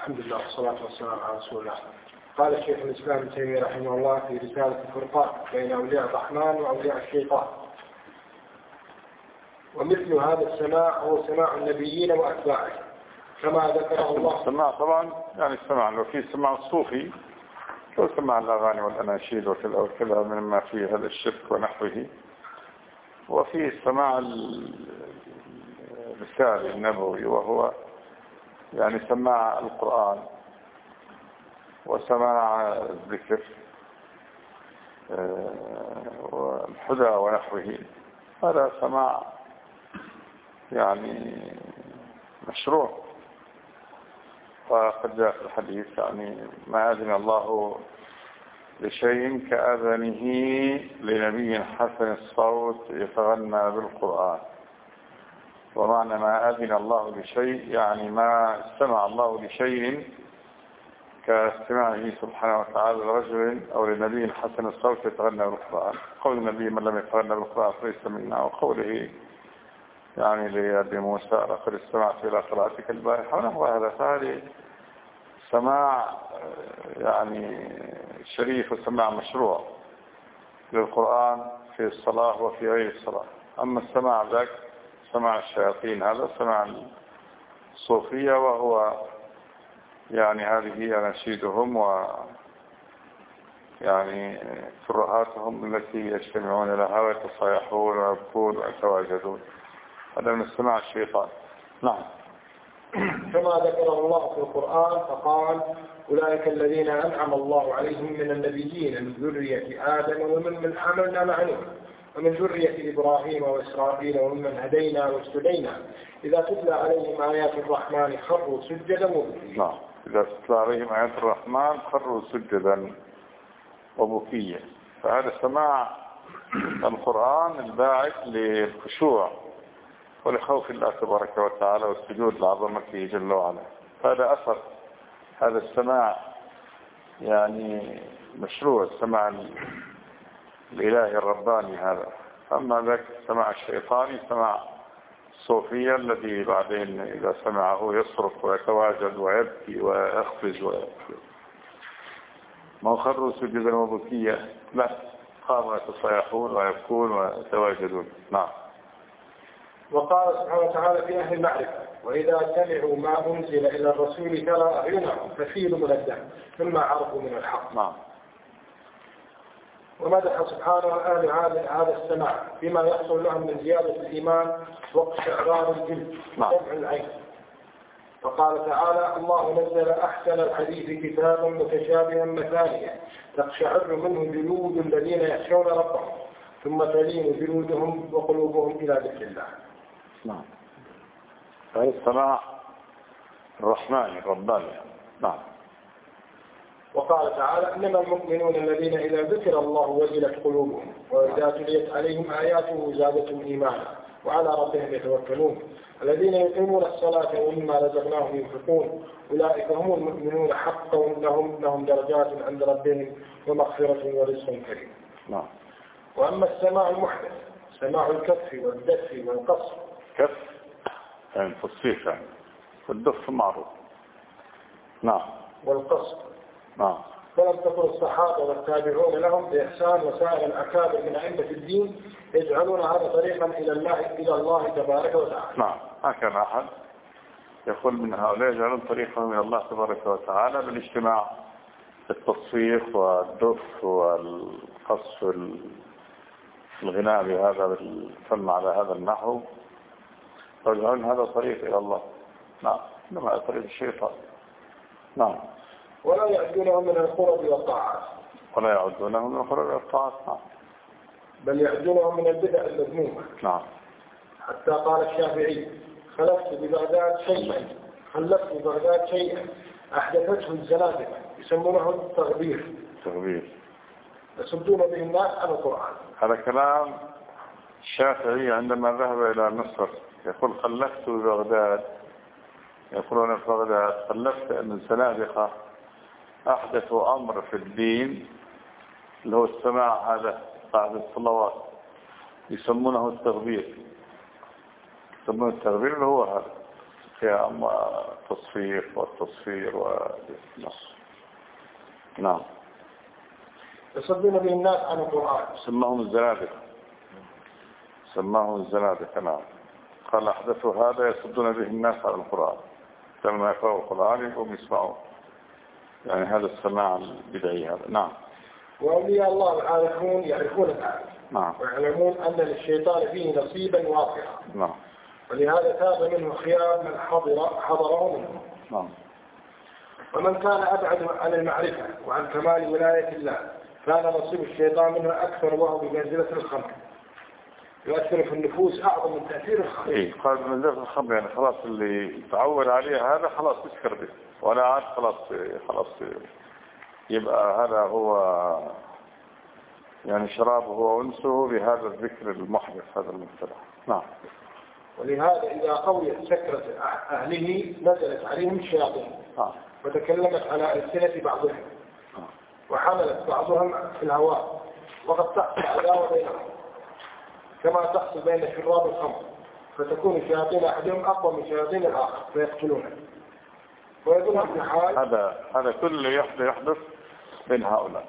الحمد لله والصلاة والسلام على رسول الله. قال شيخ الإسلام ابن تيمية رحمه الله في رسالة الفرقان بين أولياء الرحمن وأولياء الشيطان: ومثل هذا السماع هو سماع النبيين وأتباعه كما ذكره الله. السماع طبعا يعني السماع لو في السماع الصوفي لو سماع الأغاني والأناشيد وكذا مما فيه هذا الشرك ونحوه، وفي السماع الرسالي النبوي وهو يعني سماع القرآن وسماع الذكر والحدى ونحوه، هذا سماع يعني مشروع. وقد جاء في الحديث يعني ما أذن الله لشيء كأذنه لنبي حسن الصوت يتغنى بالقرآن. ومعنى ما أذن الله لشيء يعني ما استمع الله لشيء كاستماعه سبحانه وتعالى لرجل أو لنبي حسن الصوت يتغنى بالقرآن. قول النبي من لم يتغنى بالقرآن فليس منا، وقوله يعني لأبي موسى لقد استمعت إلى قراءتك البارحة ونحو هذا. فهذه سماع يعني شريف وسماع مشروع للقرآن في الصلاة وفي غير الصلاة. أما السماع ذاك سماع الشياطين، هذا سماع الصوفية، وهو يعني هذه أناشيدهم ويعني ترهاتهم التي يجتمعون لها ويتصايحون ويبكون ويتواجدون، هذا من السماع الشيطان. نعم. كما ذكره الله في القرآن فقال: أولئك الذين أنعم الله عليهم من النبيين من ذرية آدم ومن حملنا مع نوح ومن ذرية إبراهيم وإسرائيل وممن هدينا واجتبينا إذا تتلى عليهم آيات الرحمن خروا سجدا وبكيا. نعم، إذا تتلى عليهم آيات الرحمن خروا سجدا وبكيا. فهذا سماع القرآن الباعث للخشوع ولخوف الله تبارك وتعالى والسجود لعظمته جل وعلا. هذا أثر هذا السماع يعني مشروع، السماع الإلهي الرباني هذا. أما ذاك السماع الشيطاني سماع الصوفية الذي بعدين إذا سمعه يصرخ ويتواجد ويبكي ويخفز ما خروا سجدا وبكيا، لا، قاموا يتصيحون ويبكون ويتواجدون. نعم. وقال سبحانه وتعالى في أهل المعرفة: وإذا سمعوا ما أنزل إلى الرسول ترى أعينهم تفيض من الدم مما عرفوا من الحق. نعم. ومدح سبحانه أهل هذا السماع بما يحصل لهم من زيادة الإيمان واقشعرار الجلد وسمع العين. وقال تعالى: الله نزل أحسن الحديث كتابا متشابها مثانيا تقشعر منه جلود الذين يخشون ربهم ثم تلين جلودهم وقلوبهم إلى ذكر الله. نعم. هذا السماع الرحمن الرباني. نعم. وقال تعالى: إنما المؤمنون الذين إذا ذكر الله وجلت قلوبهم وإذا تليت عليهم آياته زادتهم إيمانا وعلى ربهم يتوكلون الذين يقيمون الصلاة ومما رزقناهم ينفقون أولئك هم المؤمنون حقا لهم درجات عند ربهم ومغفرة ورزق كريم. نعم. وأما السماع المحدث سماع الكف والدف والقصر. كف يعني تصفيق يعني، والدف معروف. نعم. والقصر. نعم. فلم تكن الصحابة والتابعون لهم بإحسان وسائر الأكابر من أئمة الدين يجعلون هذا طريقا إلى الله تبارك وتعالى. نعم. ما كان أحد يقول من هؤلاء يجعلون طريقهم إلى الله تبارك وتعالى بالاجتماع التصفيق والدف والقص الغناء بهذا الفن على هذا النحو، ويجعلون هذا طريق إلى الله. نعم. إنما طريق الشيطان. نعم. ولا يعدونه من القرب والطاعات. ولا يعدونه من القرب والطاعات. نعم. بل يعدونه من البدع المذمومة. نعم. حتى قال الشافعي: خلفت ببغداد شيئا أحدثته الزنادقة يسمونه التغبير. يصدون به الناس عن القرآن. هذا كلام الشافعي عندما ذهب إلى مصر، يقول خلفت ببغداد، يقولون في بغداد خلفت أن الزنادقة أحدثوا أمر في الدين اللي هو السماع هذا بعد الصلوات يسمونه التغبير. يسمونه التغبير اللي هو هذا فيها أما التصفير والتصفير نعم. يصدون به الناس عن القرآن. سماهم الزنادقة نعم. قال أحدثوا هذا يصدون به الناس عن القرآن، لما يقرأوا القرآن يقوم يسمعوا، يعني هذا السماع البدعي هذا. نعم. وأولياء الله يعرفون ذلك. نعم. ويعلمون أن للشيطان فيه نصيبا واقعا. نعم. ولهذا تاب منه خيار من حضره منه. نعم. ومن كان أبعد عن المعرفة وعن كمال ولاية الله كان نصيب الشيطان منه أكثر، وهو بمنزلة الخمر، يؤثر في النفوس أعظم من تأثير الخمر. إيه قال بمنزلة الخمر، يعني خلاص اللي تعود عليه هذا خلاص يسكر به، ولا عاد خلاص يبقى هذا هو يعني شرابه وأنسه بهذا الذكر المحدث هذا المبتدع. نعم. ولهذا إذا قويت سكرة أهله نزلت عليهم الشياطين وتكلمت على ألسنة بعضهم وحملت بعضهم في الهواء، وقد تحصل عداوة بينهم كما تحصل بين شراب الخمر، فتكون شياطين أحدهم أقوى من شياطين الآخر فيقتلونه. ويظن في حال هذا كله يحدث بين هؤلاء،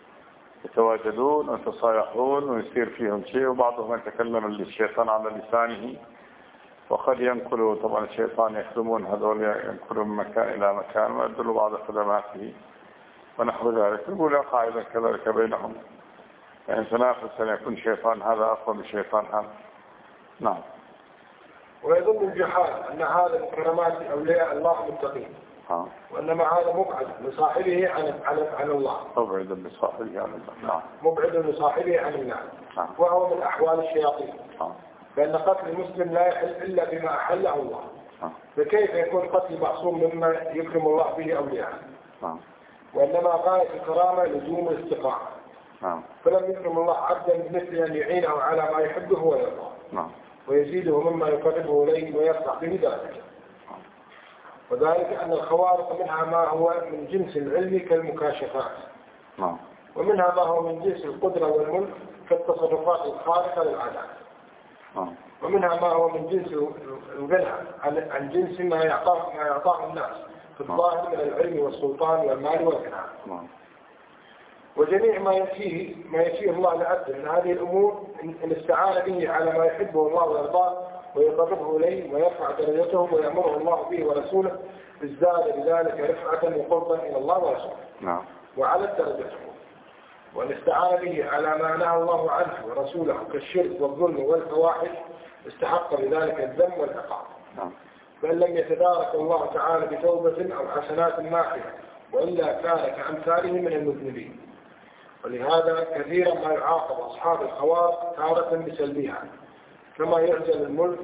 يتواجدون ويتصايحون ويصير فيهم شيء، وبعضهم يتكلم للشيطان على لسانه، وقد ينقلوا طبعا الشيطان يخدمون هذول ينقلوا من مكان إلى مكان ويدلوا بعض خدماته ونحو ذلك. يقول قاعدة كذلك بينهم، يعني تنافس أن يكون شيطان هذا أقوى من شيطان هذا. نعم. ويظن الجحال أن هذا من كرامات أولياء الله المتقين، وأنما هذا مبعد لصاحبه عن الله. مبعد لصاحبه عن الله. نعم. مبعد لصاحبه عن الله. وهو من أحوال الشياطين. فإن قتل المسلم لا يحل إلا بما أحله الله. فكيف يكون قتل معصوم مما يكرم الله به أولياءه؟ وإنما غاية الكرامة لزوم الاستقامة. فلم يكرم الله عبدا بمثل أن يعينه على ما يحبه ويرضاه ويزيده مما يقربه إليه ويفرح به ذلك. وذلك أن الخوارق منها ما هو من جنس العلم كالمكاشفات، ومنها ما هو من جنس القدرة والملك كالتصرفات الخارقة للعادات، ومنها ما هو من جنس الغنى عن جنس ما يعطاه الناس في الظاهر من العلم والسلطان والمال والغنى. وجميع ما يأتيه الله لعبده من هذه الأمور إن استعان به على ما يحبه الله ويرضاه ويقربه إليه ويرفع درجته ويأمره الله به ورسوله ازداد بذلك رفعة وقربا إلى الله ورسوله وعلى درجته. وإن استعان به على ما نهى الله عنه ورسوله كالشرك والظلم والفواحش استحق بذلك الذم والعقاب. فإن لم يتدارك الله تعالى بتوبة أو حسنات ماحية، وإلا كان كأمثاله من المذنبين. ولهذا كثيرا ما يعاقب أصحاب الخوارق تارة بسلبها، كما يعزل الملك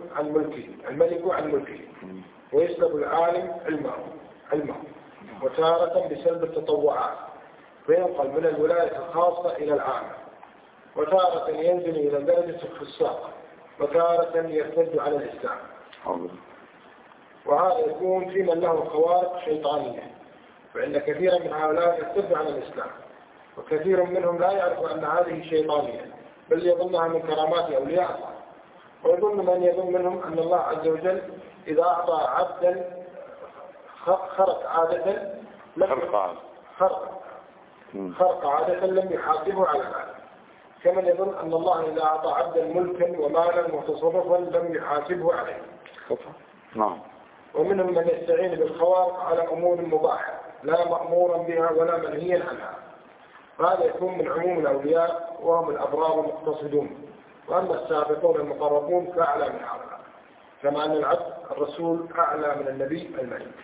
عن ملكه ويسلب العالم علمه وتارة بسلب التطوعات فينقل من الولاية الخاصة إلى العامة، وتارة ينزل إلى درجة الفساق، وتارة يرتد على الإسلام. وهذا يكون في من له خوارق شيطانية، فإن كثيرا من هؤلاء يرتد على الإسلام، وكثير منهم لا يعرف أن هذه شيطانية بل يظنها من كرامات أولياء الله. ويظن من يظن منهم أن الله عز وجل إذا أعطى عبدا خرق عادة لم يحاسبه على ذلك، كمن يظن أن الله إذا أعطى عبدا ملكا ومالا وتصرفا لم يحاسبه عليه. ومنهم من يستعين بالخوارق على أمور مباحة لا مأمورا بها ولا منهيا عنها، فهذا يكون من عموم الأولياء وهم الأبرار المقتصدون. وأما السابقون المقربون فأعلى من هؤلاء، كما أن العبد الرسول أعلى من النبي الملك.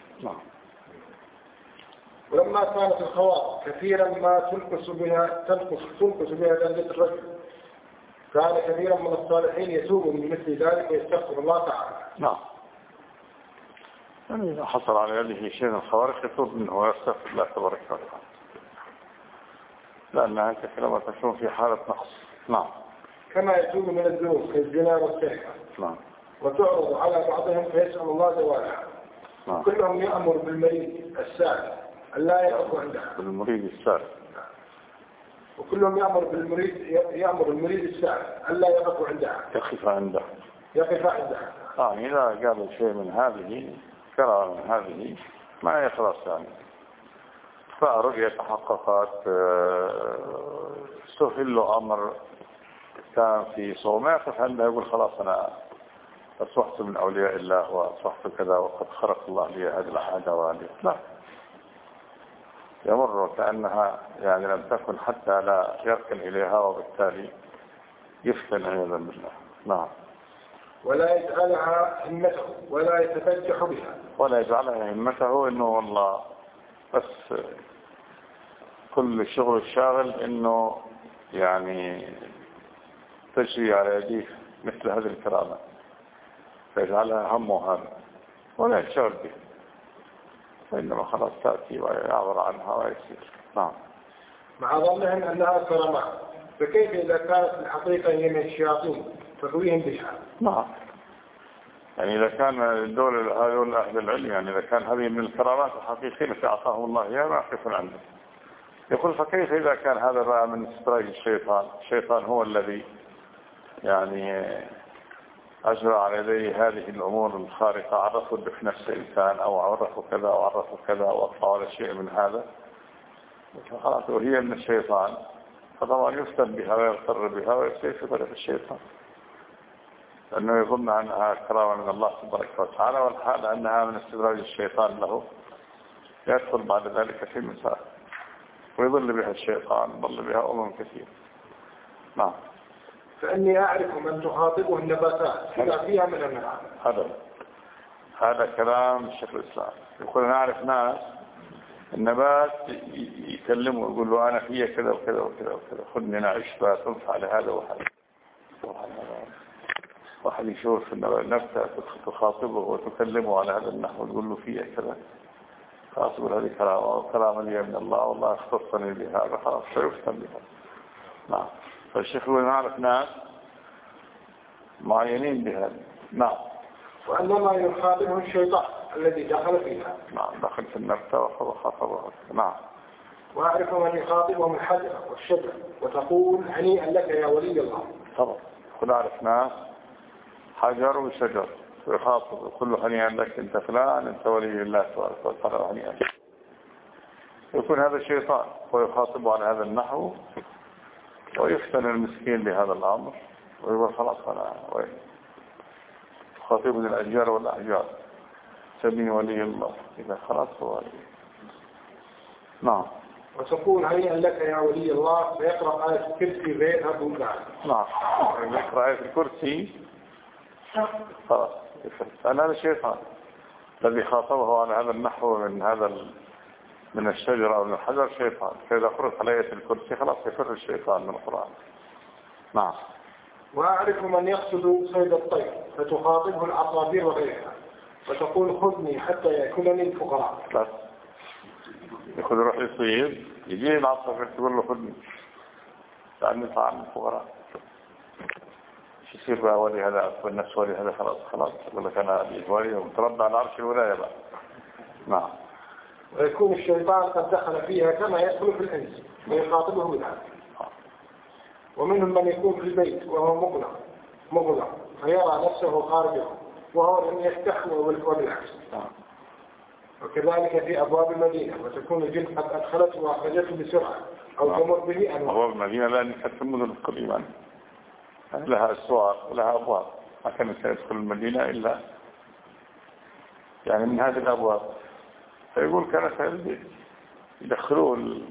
ولما كانت الخواطر كثيرا ما تنقص بها درجة الرجل، كان كثيرا من الصالحين يتوب من مثل ذلك ويستغفر الله تعالى. يعني إذا حصل على يده شيء من الخوارق يتوب منه ويستغفر الله تبارك وتعالى، لأنها كلمة تكون في حالة نقص. كما يتوب من الذنوب كالزنا والسرقة. وتعرض على بعضهم فيسأل الله زوالها. كلهم يأمر بالمريض السائل ألا يقف عندها. وكلهم يأمر المريض السائل ألا يقف عندها. يقف عندها. إذا قابل شيء من هذه كرامة من هذه ما يخلص يعني. فرؤية تحققت، سهل له أمر كان في صوم، ما يقف عنده يقول خلاص أنا أصبحت من أولياء الله وأصبحت كذا وقد خرق الله لي هذه العادة وهذه. لا، يمر كأنها يعني لم تكن حتى لا يركن إليها، وبالتالي يفتن عياذا بالله. نعم. ولا يجعلها همته ولا يتفجح بها. ولا يجعلها همته إنه والله بس كل الشغل الشاغل إنه يعني تجري على يديه مثل هذه الكرامة، فيجعلها همه هذا ولا يشغل به، وإنما خلاص تأتي ويعبر عنها ويسير. نعم. مع ظنهم أنها كرامات، فكيف إذا كانت الحقيقة هي من الشياطين تقويهم بها؟ نعم. يعني إذا كان دول أهل العلم، يعني إذا كان هذه من الكرامات الحقيقية التي أعطاهم الله إياها ما يقفون عنده. يقول فكيف إذا كان هذا بقى من استدراج الشيطان؟ الشيطان هو الذي يعني أجرى على يديه هذه الأمور الخارقة، عرفوا في نفس الإنسان أو عرفوا كذا أو عرفوا كذا أو أطلعوا على شيء من هذا، فخلاص وهي من الشيطان، فطبعا يفتن بها ويغتر بها ويصير في طريق الشيطان، لأنه يظن أنها كرامة من الله تبارك وتعالى، والحال أنها من استدراج الشيطان له، يدخل بعد ذلك في المسائل ويضل بها الشيطان، يضل بها كثير. نعم. فإني أعرف من تخاطبه النباتات كما فيها من النعم. هذا كلام الشيخ الإسلام. يقول أنا أعرف ناس النبات يكلمه ويقول له أنا فيها كذا وكذا وكذا وكذا، خذني أنا عشبة تنفع لهذا وهذا. واحد يشوف نفسه تخاطبه وتكلمه على هذا النحو وتقول له فيها كذا، خلاص يقول هذه كرامة لي من الله والله اختصني بهذا، خلاص سيفتن بها. نعم. فالشيخ يقول نعرف ناس معينين بهذا. نعم. وأنما يخاطبه الشيطان الذي دخل فيها. نعم، دخل في النبتة وخاطبه. نعم. وأعرف من يخاطبهم الحجر والشجر وتقول هنيئا لك يا ولي الله. طبعا. كل أعرف ناس حجر وشجر ويخاطب كل هنيئا لك أنت فلان أنت ولي الله تبارك وتعالى هنيئا لك. يكون هذا الشيطان ويخاطبه على هذا النحو ويفتن المسكين بهذا الأمر ويقول خلاص أنا خاطبني الأشجار والأحجار سمي ولي الله، إذا خلاص هو ولي. نعم. وتقول هنيئا لك يا ولي الله فيقرأ آية الكرسي غيرها بوقعه. نعم. يقرأ آية الكرسي خلاص أنا هذا الشيطان الذي خاطبه على هذا النحو من الشجرة أو من الحجر شيطان، فإذا قرأت على آية الكرسي خلاص يفر الشيطان من القرآن. نعم. وأعرف من يقصد صيد الطير فتخاطبه العصافير وغيرها وتقول خذني حتى يأكلني الفقراء. بس يأخذ روح يصيد يجي العصافير تقول له خذني لأني طعام الفقراء. شو يصير بقى ولي هذا والنفس ولي هذا خلاص يقول لك أنا ولي ومتربى على عرش الولاية بقى. نعم. ويكون الشيطان قد دخل فيها كما يدخل في الإنس ويخاطبه بالعكس. ومنهم من يكون في البيت وهو مغلق فيرى نفسه خارجه وهو لم يستحوى وبالعكس. وكذلك في أبواب المدينة وتكون الجن قد أدخلته وأخرجته بسرعة أو تمر به أنواع. أبواب المدينة لأن كانت المدن القديمة لها أسواق ولها أبواب، ما كان يدخل المدينة إلا يعني من هذه الأبواب. فيقول كانت يدخلوه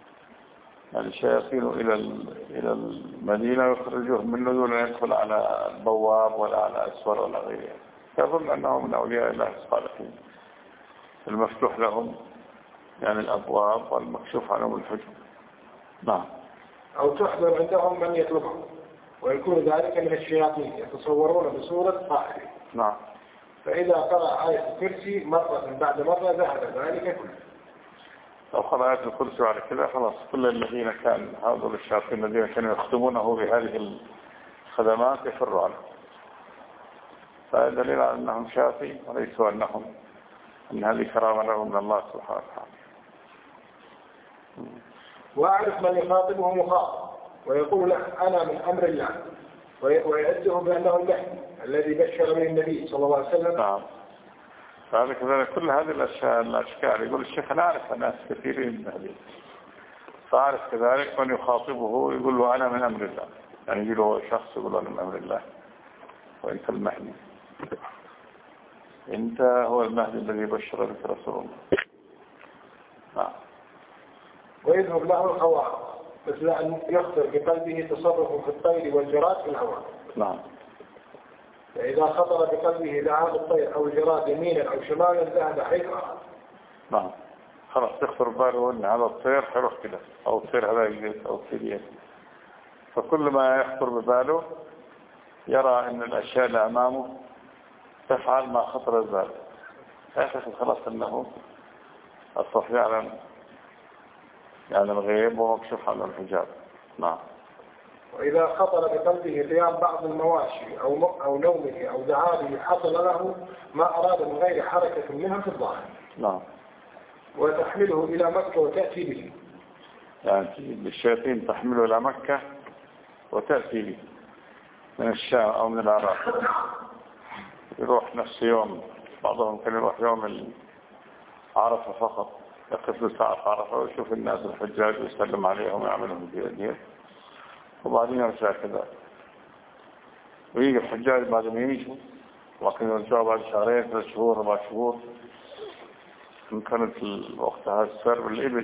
الشياطين إلى المدينة ويخرجوهم منه دون أن يدخل على البواب ولا على أسور ولا غيره، يظن أنهم من أولياء الله الصالحين المفتوح لهم يعني الأبواب والمكشوف عنهم الحجب. نعم. أو تحضر عندهم من يطلبهم ويكون ذلك من الشياطين يتصورون بصورة صاحبه. نعم. فإذا قرأ آية الكرسي مرة بعد مرة ذهب ذلك كله. لو قرأ آية الكرسي على كذا خلاص كل الذين كان هؤلاء الشياطين الذين كانوا يخدمونه بهذه الخدمات يفروا عنه. فهذا دليل على أنهم شياطين وليسوا أن هذه كرامة لهم من الله سبحانه وتعالى. وأعرف من يخاطبه مخاطب ويقول له أنا من أمر الله ويعده بأنه المهدي الذي بشر به النبي صلى الله عليه وسلم. نعم. فهذا كذلك كل هذه الأشكال يقول الشيخ أنا أعرف ناس كثيرين من هذه، فأعرف كذلك من يخاطبه يقول له أنا من أمر الله، يعني يجي له شخص يقول له أنا من أمر الله وأنت المهدي، أنت هو المهدي الذي بشر بك رسول الله. نعم. ويذهب له الخواطر مثل أن يخطر بقلبه تصرف في الطير والجراد في الهواء. نعم. فإذا خطر بقلبه ذهاب الطير أو الجراد يمينا أو شمالا ذهب حيث أراد. نعم. خلاص يخطر باله أن هذا الطير حيروح كده، أو الطير هذا يجلس أو الطير يجلس. فكل ما يخطر بباله يرى أن الأشياء اللي أمامه تفعل ما خطر بباله، يعتقد خلاص أنه الصف يعلم يعني الغيب ومكشوف عن الحجاب. نعم. وإذا خطر بقلبه قيام بعض المواشي أو نومه أو ذهابه حصل له ما أراد من غير حركة منها في الظاهر. نعم. وتحمله إلى مكة وتأتي به، يعني الشياطين تحمله إلى مكة وتأتي به من الشام أو من العراق، يروح نفس يوم، بعضهم كان يروح يوم عرفة فقط، يقف له ساعة في عرفة ويشوف الناس الحجاج ويسلم عليهم ويعملهم بيديه، وبعدين يرجع كذا، ويجي الحجاج بعد ما يجوا لكن يرجعوا بعد شهرين 3 شهور 4 شهور، إن كانت وقتها السر بالإبل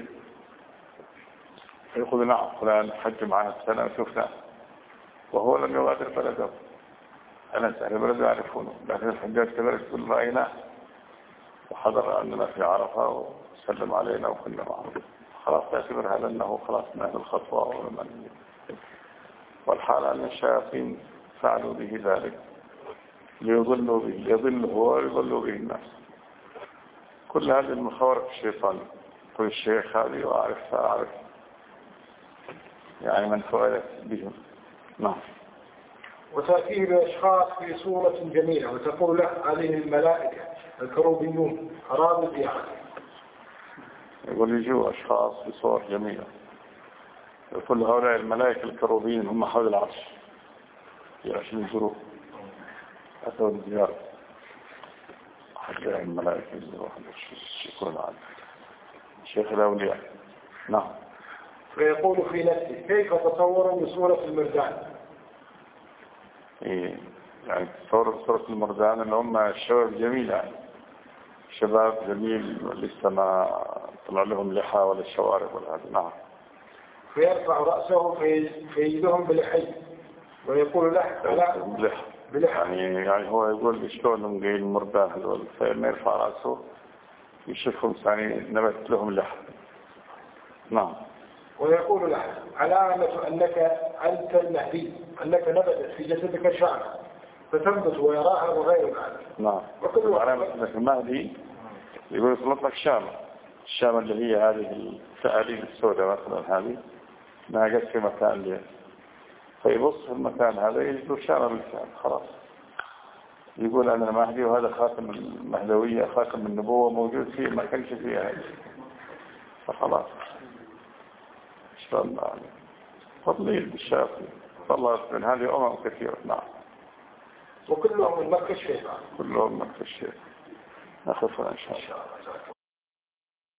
يقول نعم فلان حج معنا السنة شفنا، وهو لم يغادر بلده، أنا أهل بلده يعرفونه، لكن الحجاج كذلك يقول رأينا وحضر عندنا في عرفة وسلم علينا وكنا معه، خلاص تعتبر هذا أنه خلاص من هذه الخطوة ومن. والحال أن الشياطين فعلوا به ذلك ليضلوا به، يضل هو ويضلوا به الناس. كل هذه المخاورة الشيطان. كل الشيخ هذه وأعرف يعني من فعلت بهم. نعم. وتأتيه بأشخاص في صورة جميلة وتقول له هذه الملائكة الكروبيون أرادوا الزيارة. يقول يجوا أشخاص في صور جميلة، كل هؤلاء الملائكة الكروبيين هم حول العرش عشان يزوروا أتوا الزيارة، حتى الملائكة يزوروا شكرا على شيخ الأولياء. نعم. فيقول في نفسه كيف تصوروا بصورة المردان؟ إيه يعني تصور صورة المردان اللي هم الشباب جميل، يعني شباب جميل لسه ما طلع لهم لحى ولا الشوارب ولا هذا. نعم. فيرفع رأسه فيجدهم بلحي ويقول له بلحى يعني هو يقول شلونهم جايين المردان هذول، فلما يرفع رأسه يشوفهم ثاني نبت لهم لحى. نعم. ويقول له علامة أنك أنت المهدي أنك نبتت في جسدك شعر فتنبت ويراها وغير ذلك. نعم. علامة أنك المهدي يقول يطلق لك الشامة اللي هي هذه التآليف السوداء مثلا، هذه انها جت في مكان ليه، فيبص في المكان هذا يجد شامة بالفعل خلاص، يقول أنا المهدي وهذا خاتم المهدوية خاتم النبوة موجود فيه ما كانش فيه هذا، فخلاص شلون يعني تضليل بالشافي. والله من هذه كثيرة. نعم. وكلهم من مكة الشيطان. كلهم من مكة الشيطان. نخفنا إن شاء الله.